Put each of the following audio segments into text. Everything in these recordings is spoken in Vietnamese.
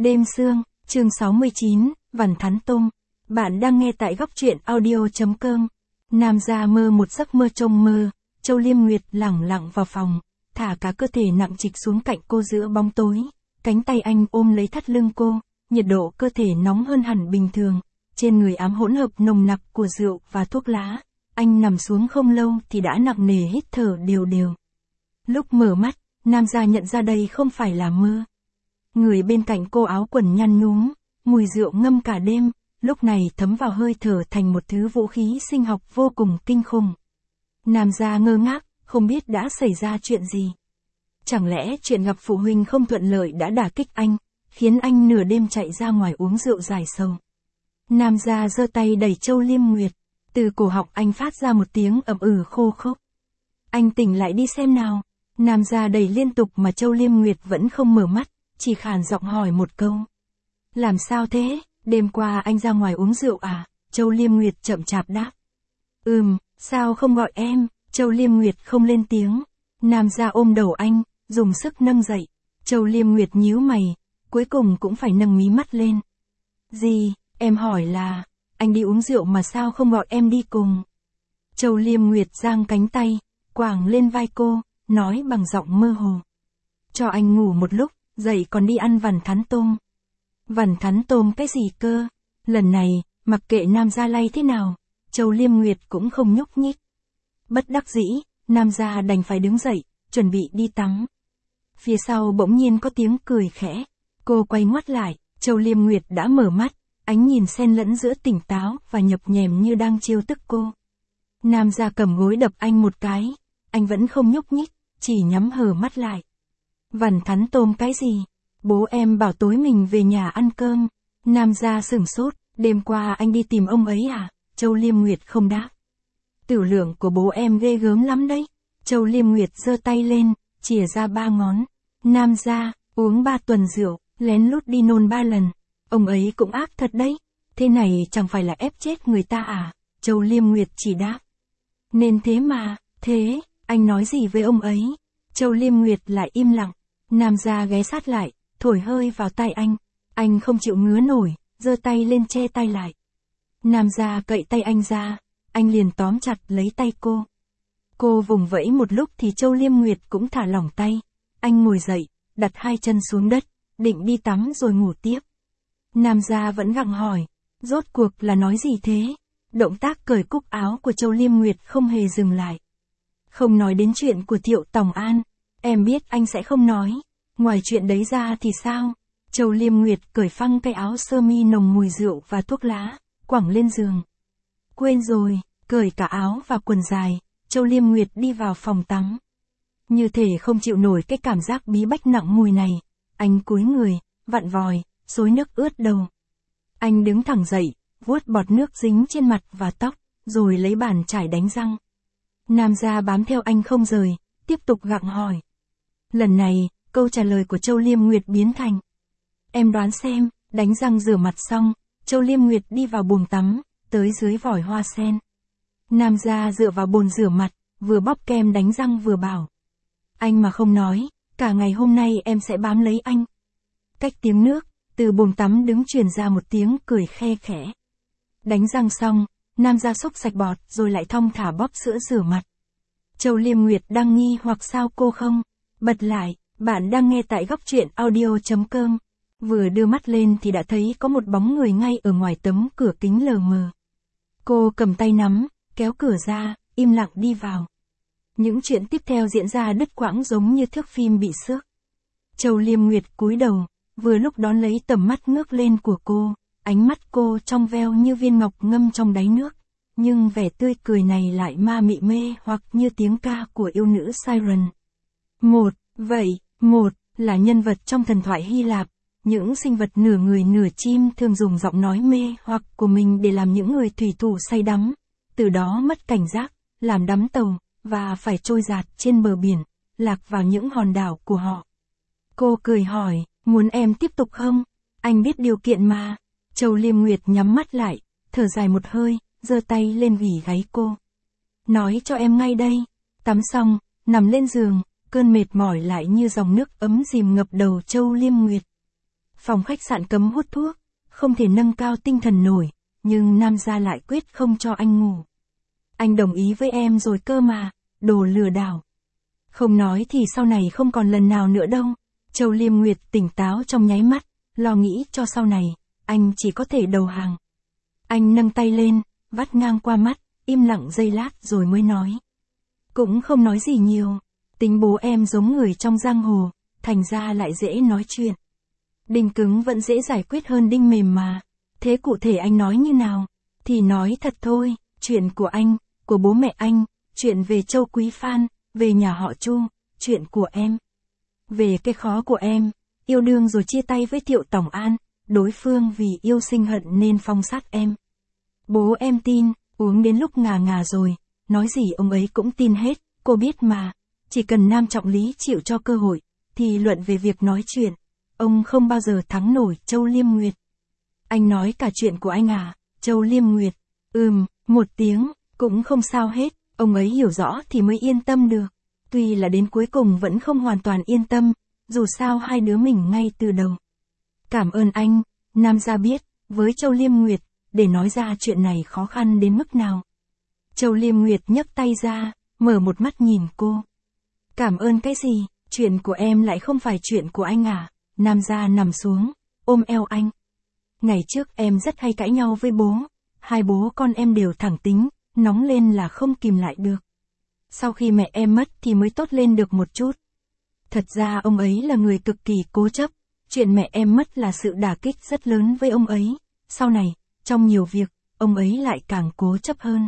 Đêm sương, chương 69, Vằn Thắn Tôm. Bạn đang nghe tại góc truyện audio.com. Nam gia mơ một giấc mơ trong mơ, Châu Liêm Nguyệt lẳng lặng vào phòng, thả cả cơ thể nặng trịch xuống cạnh cô giữa bóng tối. Cánh tay anh ôm lấy thắt lưng cô, nhiệt độ cơ thể nóng hơn hẳn bình thường, trên người ám hỗn hợp nồng nặc của rượu và thuốc lá. Anh nằm xuống không lâu thì đã nặng nề hít thở đều đều. Lúc mở mắt, Nam gia nhận ra đây không phải là mơ. Người bên cạnh cô áo quần nhăn nhúm, mùi rượu ngâm cả đêm, lúc này thấm vào hơi thở thành một thứ vũ khí sinh học vô cùng kinh khủng. Nam gia ngơ ngác, không biết đã xảy ra chuyện gì. Chẳng lẽ chuyện gặp phụ huynh không thuận lợi đã đả kích anh, khiến anh nửa đêm chạy ra ngoài uống rượu giải sầu. Nam gia giơ tay đẩy Châu Liêm Nguyệt, từ cổ họng anh phát ra một tiếng ậm khô khốc. Anh tỉnh lại đi xem nào. Nam gia đẩy liên tục mà Châu Liêm Nguyệt vẫn không mở mắt, chỉ khàn giọng hỏi một câu. Làm sao thế, đêm qua anh ra ngoài uống rượu à? Châu Liêm Nguyệt chậm chạp đáp. Sao không gọi em? Châu Liêm Nguyệt không lên tiếng. Nam gia ôm đầu anh, dùng sức nâng dậy. Châu Liêm Nguyệt nhíu mày, cuối cùng cũng phải nâng mí mắt lên. Gì, em hỏi là, anh đi uống rượu mà sao không gọi em đi cùng? Châu Liêm Nguyệt giang cánh tay, quàng lên vai cô, nói bằng giọng mơ hồ. Cho anh ngủ một lúc, dậy còn đi ăn vằn thắn tôm. Vằn thắn tôm cái gì cơ? Lần này, mặc kệ Nam gia lay thế nào, Châu Liêm Nguyệt cũng không nhúc nhích. Bất đắc dĩ, Nam gia đành phải đứng dậy, chuẩn bị đi tắm. Phía sau bỗng nhiên có tiếng cười khẽ. Cô quay ngoắt lại, Châu Liêm Nguyệt đã mở mắt, ánh nhìn xen lẫn giữa tỉnh táo và nhập nhèm như đang trêu tức cô. Nam gia cầm gối đập anh một cái, anh vẫn không nhúc nhích, chỉ nhắm hờ mắt lại. Vằn thắn tôm cái gì? Bố em bảo tối mình về nhà ăn cơm. Nam gia sửng sốt, đêm qua anh đi tìm ông ấy à? Châu Liêm Nguyệt không đáp. Tử lượng của bố em ghê gớm lắm đấy. Châu Liêm Nguyệt giơ tay lên, chìa ra 3 ngón. Nam gia, uống 3 tuần rượu, lén lút đi nôn 3 lần. Ông ấy cũng ác thật đấy. Thế này chẳng phải là ép chết người ta à? Châu Liêm Nguyệt chỉ đáp. Nên thế mà, thế, anh nói gì với ông ấy? Châu Liêm Nguyệt lại im lặng. Nam gia ghé sát lại, thổi hơi vào tay anh. Anh không chịu ngứa nổi, giơ tay lên che tay lại. Nam gia cậy tay anh ra, anh liền tóm chặt lấy tay cô. Cô vùng vẫy một lúc thì Châu Liêm Nguyệt cũng thả lỏng tay. Anh ngồi dậy, đặt 2 chân xuống đất, định đi tắm rồi ngủ tiếp. Nam gia vẫn gặng hỏi, rốt cuộc là nói gì thế? Động tác cởi cúc áo của Châu Liêm Nguyệt không hề dừng lại. Không nói đến chuyện của Thiệu Tòng An, em biết anh sẽ không nói. Ngoài chuyện đấy ra thì sao? Châu Liêm Nguyệt cởi phăng cái áo sơ mi nồng mùi rượu và thuốc lá, quẳng lên giường. Quên rồi, cởi cả áo và quần dài, Châu Liêm Nguyệt đi vào phòng tắm. Như thể không chịu nổi cái cảm giác bí bách nặng mùi này, anh cúi người, vặn vòi, xối nước ướt đầu. Anh đứng thẳng dậy, vuốt bọt nước dính trên mặt và tóc, rồi lấy bàn chải đánh răng. Nam gia bám theo anh không rời, tiếp tục gặng hỏi. Lần này, câu trả lời của Châu Liêm Nguyệt biến thành. Em đoán xem, đánh răng rửa mặt xong, Châu Liêm Nguyệt đi vào buồng tắm, tới dưới vòi hoa sen. Nam gia dựa vào bồn rửa mặt, vừa bóp kem đánh răng vừa bảo. Anh mà không nói, cả ngày hôm nay em sẽ bám lấy anh. Cách tiếng nước, từ buồng tắm đứng truyền ra một tiếng cười khe khẽ. Đánh răng xong, Nam gia xúc sạch bọt rồi lại thong thả bóp sữa rửa mặt. Châu Liêm Nguyệt đang nghi hoặc sao cô không? Bật lại, bạn đang nghe tại góc truyện audio.com. Vừa đưa mắt lên thì đã thấy có một bóng người ngay ở ngoài tấm cửa kính lờ mờ. Cô cầm tay nắm, kéo cửa ra, im lặng đi vào. Những chuyện tiếp theo diễn ra đứt quãng giống như thước phim bị xước. Châu Liêm Nguyệt cúi đầu, vừa lúc đón lấy tầm mắt ngước lên của cô, ánh mắt cô trong veo như viên ngọc ngâm trong đáy nước, nhưng vẻ tươi cười này lại ma mị mê hoặc như tiếng ca của yêu nữ Siren. Một là nhân vật trong thần thoại Hy Lạp, những sinh vật nửa người nửa chim thường dùng giọng nói mê hoặc của mình để làm những người thủy thủ say đắm, từ đó mất cảnh giác, làm đắm tàu, và phải trôi dạt trên bờ biển, lạc vào những hòn đảo của họ. Cô cười hỏi, muốn em tiếp tục không? Anh biết điều kiện mà. Châu Liêm Nguyệt nhắm mắt lại, thở dài một hơi, giơ tay lên ghì gáy cô. Nói cho em ngay đây. Tắm xong, nằm lên giường, cơn mệt mỏi lại như dòng nước ấm dìm ngập đầu Châu Liêm Nguyệt. Phòng khách sạn cấm hút thuốc, không thể nâng cao tinh thần nổi, nhưng Nam gia lại quyết không cho anh ngủ. Anh đồng ý với em rồi cơ mà, đồ lừa đảo. Không nói thì sau này không còn lần nào nữa đâu. Châu Liêm Nguyệt tỉnh táo trong nháy mắt, lo nghĩ cho sau này, anh chỉ có thể đầu hàng. Anh nâng tay lên, vắt ngang qua mắt, im lặng giây lát rồi mới nói. Cũng không nói gì nhiều, tính bố em giống người trong giang hồ, thành ra lại dễ nói chuyện. Đinh cứng vẫn dễ giải quyết hơn đinh mềm mà. Thế cụ thể anh nói như nào? Thì nói thật thôi, chuyện của anh, của bố mẹ anh, chuyện về Châu Quý Phan, về nhà họ Chu, chuyện của em. Về cái khó của em, yêu đương rồi chia tay với Thiệu Tổng An, đối phương vì yêu sinh hận nên phong sát em. Bố em tin, uống đến lúc ngà ngà rồi, nói gì ông ấy cũng tin hết, cô biết mà, chỉ cần Nam Trọng Lý chịu cho cơ hội, thì luận về việc nói chuyện, ông không bao giờ thắng nổi Châu Liêm Nguyệt. Anh nói cả chuyện của anh à, Châu Liêm Nguyệt, một tiếng, cũng không sao hết, ông ấy hiểu rõ thì mới yên tâm được. Tuy là đến cuối cùng vẫn không hoàn toàn yên tâm, dù sao hai đứa mình ngay từ đầu. Cảm ơn anh, Nam gia biết, với Châu Liêm Nguyệt, để nói ra chuyện này khó khăn đến mức nào. Châu Liêm Nguyệt nhấc tay ra, mở một mắt nhìn cô. Cảm ơn cái gì, chuyện của em lại không phải chuyện của anh à? Nam gia nằm xuống, ôm eo anh. Ngày trước em rất hay cãi nhau với bố, hai bố con em đều thẳng tính, nóng lên là không kìm lại được. Sau khi mẹ em mất thì mới tốt lên được một chút. Thật ra ông ấy là người cực kỳ cố chấp, chuyện mẹ em mất là sự đả kích rất lớn với ông ấy. Sau này, trong nhiều việc, ông ấy lại càng cố chấp hơn.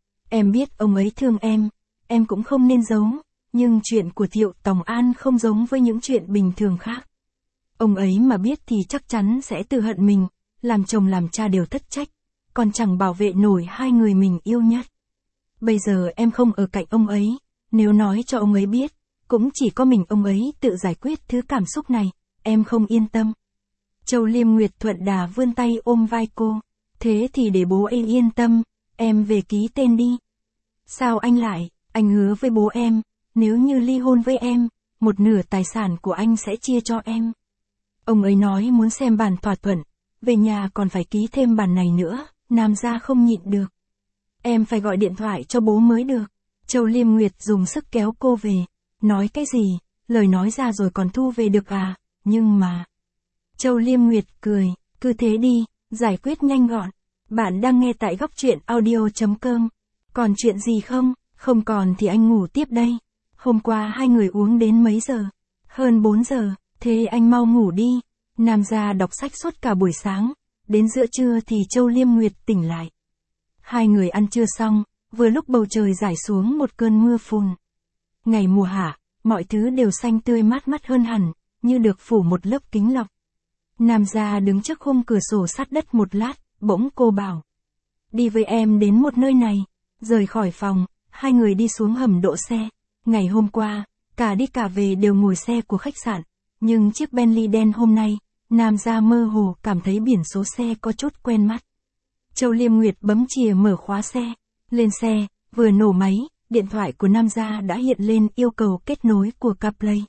Em biết ông ấy thương em cũng không nên giấu, nhưng chuyện của Thiệu Tổng An không giống với những chuyện bình thường khác. Ông ấy mà biết thì chắc chắn sẽ tự hận mình, làm chồng làm cha đều thất trách, còn chẳng bảo vệ nổi hai người mình yêu nhất. Bây giờ em không ở cạnh ông ấy, nếu nói cho ông ấy biết, cũng chỉ có mình ông ấy tự giải quyết thứ cảm xúc này, em không yên tâm. Châu Liêm Nguyệt thuận đà vươn tay ôm vai cô, thế thì để bố em yên tâm, em về ký tên đi. Sao anh lại, anh hứa với bố em, nếu như ly hôn với em, một nửa tài sản của anh sẽ chia cho em. Ông ấy nói muốn xem bản thỏa thuận, về nhà còn phải ký thêm bản này nữa, Nam gia không nhịn được. Em phải gọi điện thoại cho bố mới được. Châu Liêm Nguyệt dùng sức kéo cô về. Nói cái gì, lời nói ra rồi còn thu về được à, nhưng mà... Châu Liêm Nguyệt cười, cứ thế đi, giải quyết nhanh gọn. Bạn đang nghe tại góc truyện audio.com. Còn chuyện gì không? Không còn thì anh ngủ tiếp đây. Hôm qua hai người uống đến mấy giờ? Hơn 4 giờ, thế anh mau ngủ đi. Nam gia đọc sách suốt cả buổi sáng, đến giữa trưa thì Châu Liêm Nguyệt tỉnh lại. Hai người ăn trưa xong, vừa lúc bầu trời rải xuống một cơn mưa phùn. Ngày mùa hạ, mọi thứ đều xanh tươi mát mắt hơn hẳn, như được phủ một lớp kính lọc. Nam gia đứng trước khung cửa sổ sát đất một lát, bỗng cô bảo. Đi với em đến một nơi này. Rời khỏi phòng, hai người đi xuống hầm đỗ xe. Ngày hôm qua, cả đi cả về đều ngồi xe của khách sạn, nhưng chiếc Bentley đen hôm nay, Nam gia mơ hồ cảm thấy biển số xe có chút quen mắt. Châu Liêm Nguyệt bấm chìa mở khóa xe. Lên xe, vừa nổ máy, điện thoại của Nam gia đã hiện lên yêu cầu kết nối của CarPlay.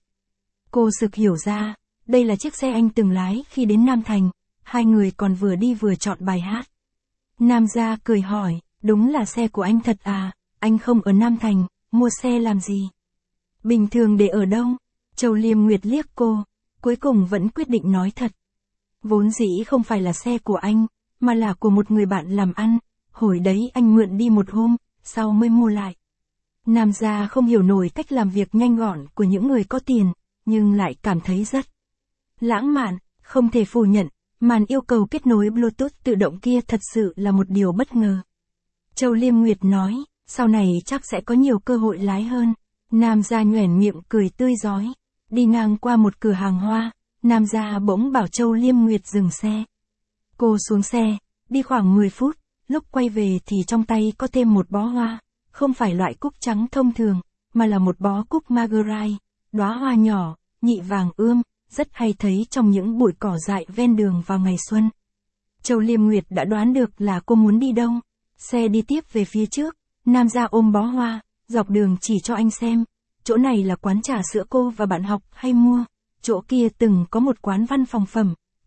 Cô sực hiểu ra, đây là chiếc xe anh từng lái khi đến Nam Thành, hai người còn vừa đi vừa chọn bài hát. Nam gia cười hỏi, đúng là xe của anh thật à, anh không ở Nam Thành, mua xe làm gì? Bình thường để ở đâu? Châu Liêm Nguyệt liếc cô, cuối cùng vẫn quyết định nói thật. Vốn dĩ không phải là xe của anh, mà là của một người bạn làm ăn, hồi đấy anh mượn đi một hôm, sau mới mua lại. Nam gia không hiểu nổi cách làm việc nhanh gọn của những người có tiền, nhưng lại cảm thấy rất lãng mạn, không thể phủ nhận, màn yêu cầu kết nối Bluetooth tự động kia thật sự là một điều bất ngờ. Châu Liêm Nguyệt nói, sau này chắc sẽ có nhiều cơ hội lái hơn. Nam gia nhoẻn miệng cười tươi rói, đi ngang qua một cửa hàng hoa, Nam gia bỗng bảo Châu Liêm Nguyệt dừng xe. Cô xuống xe, đi khoảng 10 phút, lúc quay về thì trong tay có thêm một bó hoa, không phải loại cúc trắng thông thường, mà là một bó cúc Marguerite, đóa hoa nhỏ, nhị vàng ươm, rất hay thấy trong những bụi cỏ dại ven đường vào ngày xuân. Châu Liêm Nguyệt đã đoán được là cô muốn đi đâu. Xe đi tiếp về phía trước, Nam gia ôm bó hoa, dọc đường chỉ cho anh xem. Chỗ này là quán trà sữa cô và bạn học hay mua, chỗ kia từng có một quán văn phòng phẩm,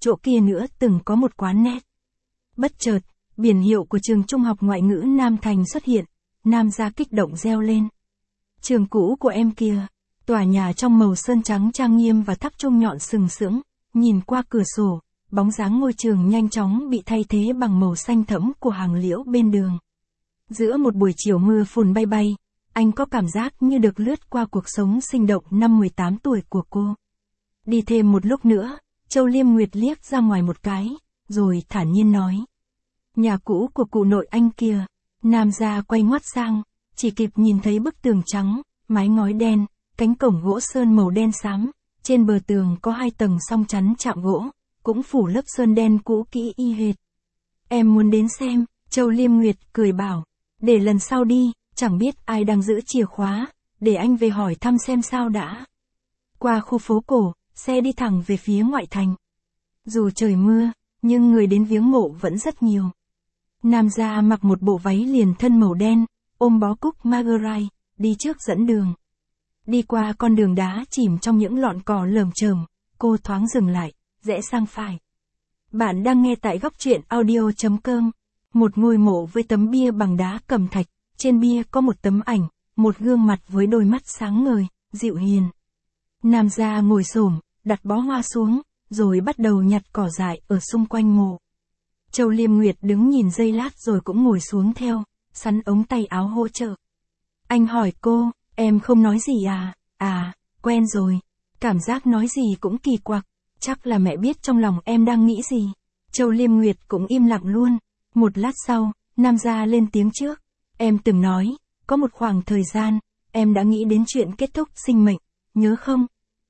chỗ kia nữa từng có một quán net. Bất chợt, biển hiệu của trường trung học ngoại ngữ Nam Thành xuất hiện, Nam gia kích động reo lên. Trường cũ của em kìa, tòa nhà trong màu sơn trắng trang nghiêm và tháp chuông nhọn sừng sững, nhìn qua cửa sổ, bóng dáng ngôi trường nhanh chóng bị thay thế bằng màu xanh thẫm của hàng liễu bên đường. Giữa một buổi chiều mưa phùn bay bay, anh có cảm giác như được lướt qua cuộc sống sinh động năm 18 tuổi của cô. Đi thêm một lúc nữa, Châu Liêm Nguyệt liếc ra ngoài một cái, rồi thản nhiên nói. Nhà cũ của cụ nội anh kìa. Nam gia quay ngoắt sang, chỉ kịp nhìn thấy bức tường trắng, mái ngói đen, cánh cổng gỗ sơn màu đen xám, trên bờ tường có 2 tầng song chắn chạm gỗ, cũng phủ lớp sơn đen cũ kỹ y hệt. Em muốn đến xem, Châu Liêm Nguyệt cười bảo, để lần sau đi, chẳng biết ai đang giữ chìa khóa, để anh về hỏi thăm xem sao đã. Qua khu phố cổ, xe đi thẳng về phía ngoại thành. Dù trời mưa, nhưng người đến viếng mộ vẫn rất nhiều. Nam gia mặc một bộ váy liền thân màu đen, ôm bó cúc Marguerite, đi trước dẫn đường. Đi qua con đường đá chìm trong những lọn cỏ lởm chởm, cô thoáng dừng lại, rẽ sang phải. Bạn đang nghe tại góc truyện audio.com. Một ngôi mộ với tấm bia bằng đá cẩm thạch, trên bia có một tấm ảnh, một gương mặt với đôi mắt sáng ngời, dịu hiền. Nam gia ngồi xổm, đặt bó hoa xuống, rồi bắt đầu nhặt cỏ dại ở xung quanh mộ. Châu Liêm Nguyệt đứng nhìn giây lát rồi cũng ngồi xuống theo, sắn ống tay áo hỗ trợ. Anh hỏi cô, em không nói gì à? À, quen rồi. Cảm giác nói gì cũng kỳ quặc, chắc là mẹ biết trong lòng em đang nghĩ gì. Châu Liêm Nguyệt cũng im lặng luôn. Một lát sau, Nam gia lên tiếng trước. Em từng nói, có một khoảng thời gian, em đã nghĩ đến chuyện kết thúc sinh mệnh, nhớ không?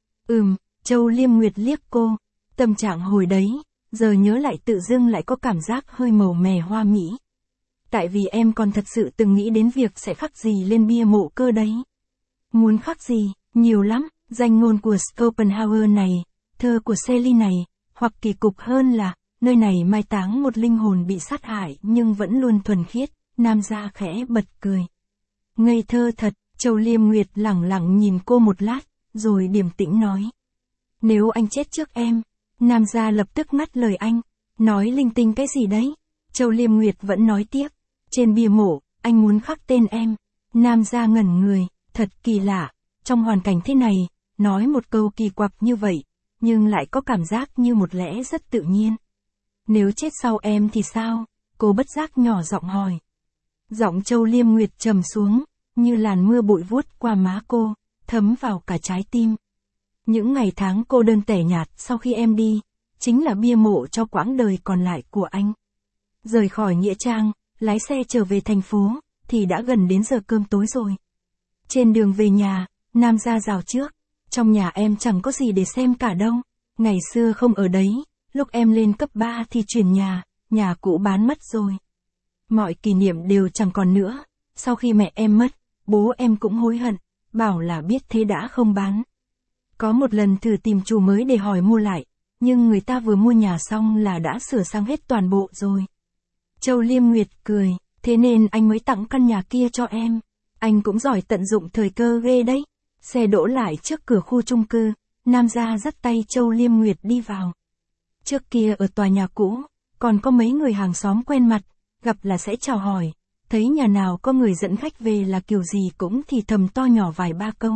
Châu Liêm Nguyệt liếc cô. Tâm trạng hồi đấy, giờ nhớ lại tự dưng lại có cảm giác hơi màu mè hoa mỹ. Tại vì em còn thật sự từng nghĩ đến việc sẽ khắc gì lên bia mộ cơ đấy. Muốn khắc gì, nhiều lắm, danh ngôn của Schopenhauer này, thơ của Shelley này, hoặc kỳ cục hơn là, nơi này mai táng một linh hồn bị sát hại nhưng vẫn luôn thuần khiết. Nam gia khẽ bật cười. Ngây thơ thật, Châu Liêm Nguyệt lẳng lặng nhìn cô một lát, rồi điềm tĩnh nói. Nếu anh chết trước em. Nam gia lập tức ngắt lời anh, nói linh tinh cái gì đấy. Châu Liêm Nguyệt vẫn nói tiếp, trên bia mộ, anh muốn khắc tên em. Nam gia ngẩn người, thật kỳ lạ, trong hoàn cảnh thế này, nói một câu kỳ quặc như vậy, nhưng lại có cảm giác như một lẽ rất tự nhiên. Nếu chết sau em thì sao? Cô bất giác nhỏ giọng hỏi. Giọng Châu Liêm Nguyệt trầm xuống, như làn mưa bụi vuốt qua má cô, thấm vào cả trái tim. Những ngày tháng cô đơn tẻ nhạt sau khi em đi, chính là bia mộ cho quãng đời còn lại của anh. Rời khỏi Nghĩa Trang, lái xe trở về thành phố, thì đã gần đến giờ cơm tối rồi. Trên đường về nhà, Nam gia rào trước, trong nhà em chẳng có gì để xem cả đâu, ngày xưa không ở đấy, lúc em lên cấp 3 thì chuyển nhà cũ bán mất rồi. Mọi kỷ niệm đều chẳng còn nữa, sau khi mẹ em mất, bố em cũng hối hận, bảo là biết thế đã không bán. Có một lần thử tìm chủ mới để hỏi mua lại, nhưng người ta vừa mua nhà xong là đã sửa sang hết toàn bộ rồi. Châu Liêm Nguyệt cười, thế nên anh mới tặng căn nhà kia cho em. Anh cũng giỏi tận dụng thời cơ ghê đấy. Xe đỗ lại trước cửa khu chung cư, Nam gia dắt tay Châu Liêm Nguyệt đi vào. Trước kia ở tòa nhà cũ, còn có mấy người hàng xóm quen mặt, gặp là sẽ chào hỏi, thấy nhà nào có người dẫn khách về là kiểu gì cũng thì thầm to nhỏ vài ba câu.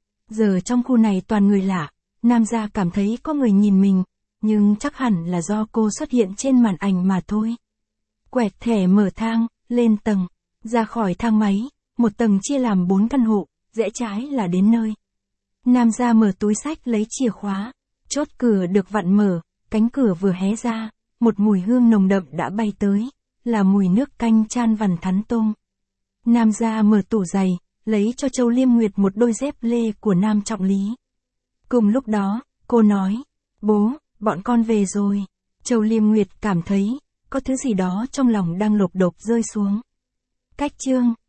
Giờ trong khu này toàn người lạ, Nam gia cảm thấy có người nhìn mình, nhưng chắc hẳn là do cô xuất hiện trên màn ảnh mà thôi. Quẹt thẻ mở thang, lên tầng, ra khỏi thang máy, một tầng chia làm 4 căn hộ, rẽ trái là đến nơi. Nam gia mở túi xách lấy chìa khóa, chốt cửa được vặn mở, cánh cửa vừa hé ra, một mùi hương nồng đậm đã bay tới, là mùi nước canh chan vằn thắn tôm. Nam gia mở tủ giày, lấy cho Châu Liêm Nguyệt một đôi dép lê của Nam Trọng Lý. Cùng lúc đó, cô nói, bố, bọn con về rồi. Châu Liêm Nguyệt cảm thấy, có thứ gì đó trong lòng đang lột đột rơi xuống. Cách chương